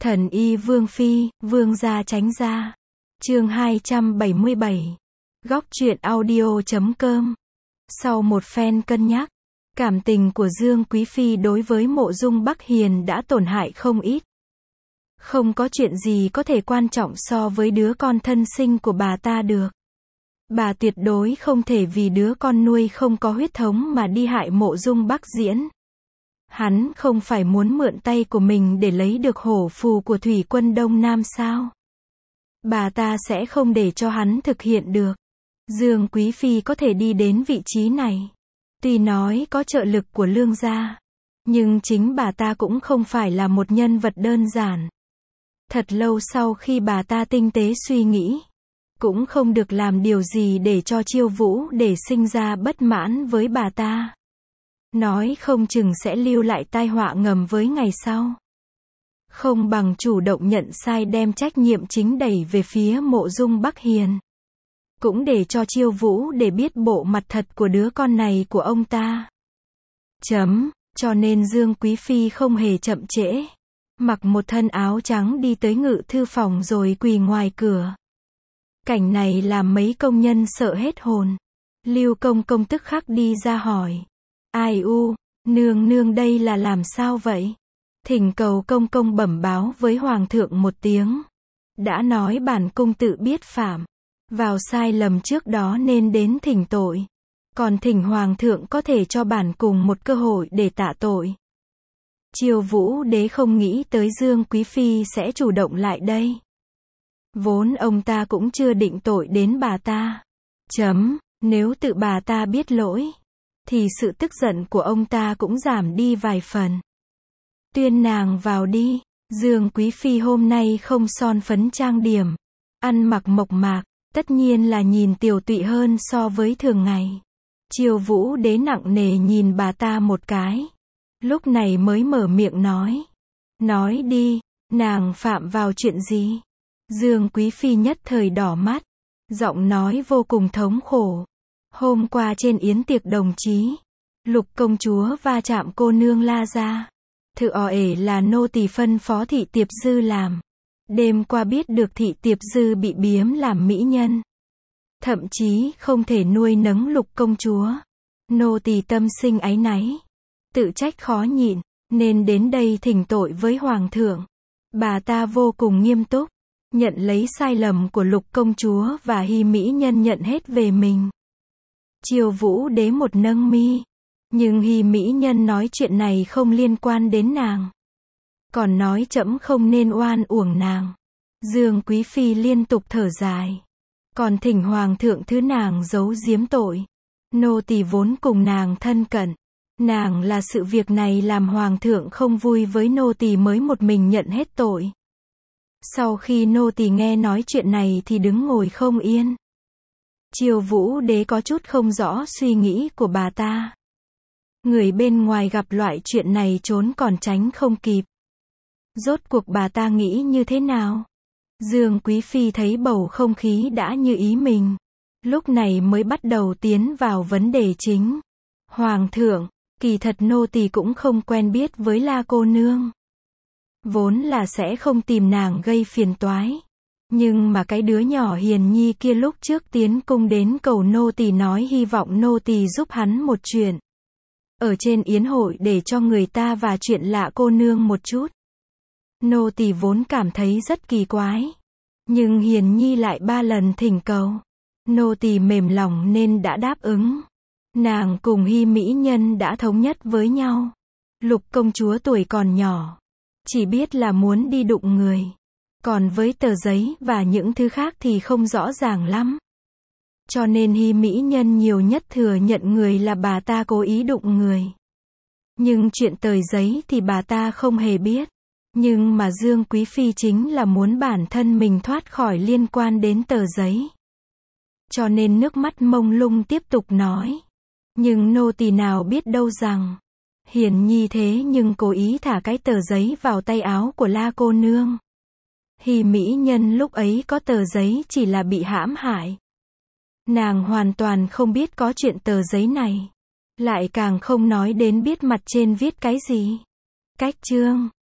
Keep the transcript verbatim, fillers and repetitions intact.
Thần y Vương Phi, Vương gia tránh gia. Chương hai trăm bảy mươi bảy. Góc truyện audio chấm com. Sau một phen cân nhắc, cảm tình của Dương Quý Phi đối với Mộ Dung Bắc Hiền đã tổn hại không ít. Không có chuyện gì có thể quan trọng so với đứa con thân sinh của bà ta được. Bà tuyệt đối không thể vì đứa con nuôi không có huyết thống mà đi hại Mộ Dung Bắc Diễn. Hắn không phải muốn mượn tay của mình để lấy được hổ phù của thủy quân Đông Nam sao? Bà ta sẽ không để cho hắn thực hiện được. Dương Quý Phi có thể đi đến vị trí này. Tuy nói có trợ lực của Lương gia, nhưng chính bà ta cũng không phải là một nhân vật đơn giản. Thật lâu sau khi bà ta tinh tế suy nghĩ, cũng không được làm điều gì để cho Chiêu Vũ để sinh ra bất mãn với bà ta. Nói không chừng sẽ lưu lại tai họa ngầm với ngày sau. Không bằng chủ động nhận sai đem trách nhiệm chính đẩy về phía Mộ Dung Bắc Hiền. Cũng để cho Chiêu Vũ để biết bộ mặt thật của đứa con này của ông ta. Chấm, cho nên Dương Quý Phi không hề chậm trễ. Mặc một thân áo trắng đi tới ngự thư phòng rồi quỳ ngoài cửa. Cảnh này làm mấy công nhân sợ hết hồn. Lưu Công Công tức khắc đi ra hỏi. Ai u, nương nương đây là làm sao vậy? Thỉnh cầu công công bẩm báo với hoàng thượng một tiếng. Đã nói bản cung tự biết phạm. Vào sai lầm trước đó nên đến thỉnh tội. Còn thỉnh hoàng thượng có thể cho bản cung một cơ hội để tạ tội. Chiêu Vũ đế không nghĩ tới Dương Quý Phi sẽ chủ động lại đây. Vốn ông ta cũng chưa định tội đến bà ta. Chấm, nếu tự bà ta biết lỗi, thì sự tức giận của ông ta cũng giảm đi vài phần. Tuyên nàng vào đi. Dương Quý Phi hôm nay không son phấn trang điểm, ăn mặc mộc mạc, tất nhiên là nhìn tiều tụy hơn so với thường ngày. Chiêu Vũ đế nặng nề nhìn bà ta một cái, lúc này mới mở miệng nói. Nói đi, nàng phạm vào chuyện gì? Dương Quý Phi nhất thời đỏ mắt, giọng nói vô cùng thống khổ. Hôm qua trên yến tiệc đồng chí, Lục công chúa va chạm cô nương La gia. Thự ò ể là nô tỳ phân phó Thị Tiệp Dư làm. Đêm qua biết được Thị Tiệp Dư bị biếm làm mỹ nhân. Thậm chí không thể nuôi nấng Lục công chúa. Nô tỳ tâm sinh áy náy. Tự trách khó nhịn, nên đến đây thỉnh tội với Hoàng thượng. Bà ta vô cùng nghiêm túc, nhận lấy sai lầm của Lục công chúa và Hy mỹ nhân nhận hết về mình. Chiêu Vũ đế một nâng mi. Nhưng Hy mỹ nhân nói chuyện này không liên quan đến nàng. Còn nói trẫm không nên oan uổng nàng. Dương Quý Phi liên tục thở dài. Còn thỉnh hoàng thượng thứ nàng giấu giếm tội. Nô tỳ vốn cùng nàng thân cận. Nàng là sự việc này làm hoàng thượng không vui với nô tỳ mới một mình nhận hết tội. Sau khi nô tỳ nghe nói chuyện này thì đứng ngồi không yên. Chiêu Vũ đế có chút không rõ suy nghĩ của bà ta. Người bên ngoài gặp loại chuyện này trốn còn tránh không kịp. Rốt cuộc bà ta nghĩ như thế nào? Dương Quý Phi thấy bầu không khí đã như ý mình. Lúc này mới bắt đầu tiến vào vấn đề chính. Hoàng thượng, kỳ thật nô tỳ cũng không quen biết với La cô nương. Vốn là sẽ không tìm nàng gây phiền toái. Nhưng mà cái đứa nhỏ Hiền Nhi kia lúc trước tiến cung đến cầu nô tỳ nói hy vọng nô tỳ giúp hắn một chuyện. Ở trên yến hội để cho người ta và chuyện lạ cô nương một chút. Nô tỳ vốn cảm thấy rất kỳ quái. Nhưng Hiền Nhi lại ba lần thỉnh cầu. Nô tỳ mềm lòng nên đã đáp ứng. Nàng cùng Hy mỹ nhân đã thống nhất với nhau. Lục công chúa tuổi còn nhỏ, chỉ biết là muốn đi đụng người. Còn với tờ giấy và những thứ khác thì không rõ ràng lắm. Cho nên Hy mỹ nhân nhiều nhất thừa nhận người là bà ta cố ý đụng người. Nhưng chuyện tờ giấy thì bà ta không hề biết. Nhưng mà Dương Quý Phi chính là muốn bản thân mình thoát khỏi liên quan đến tờ giấy. Cho nên nước mắt mông lung tiếp tục nói. Nhưng nô tỳ nào biết đâu rằng, Hiền Nhi thế nhưng cố ý thả cái tờ giấy vào tay áo của La cô nương. Hy mỹ nhân lúc ấy có tờ giấy chỉ là bị hãm hại. Nàng hoàn toàn không biết có chuyện tờ giấy này. Lại càng không nói đến biết mặt trên viết cái gì. Cách chương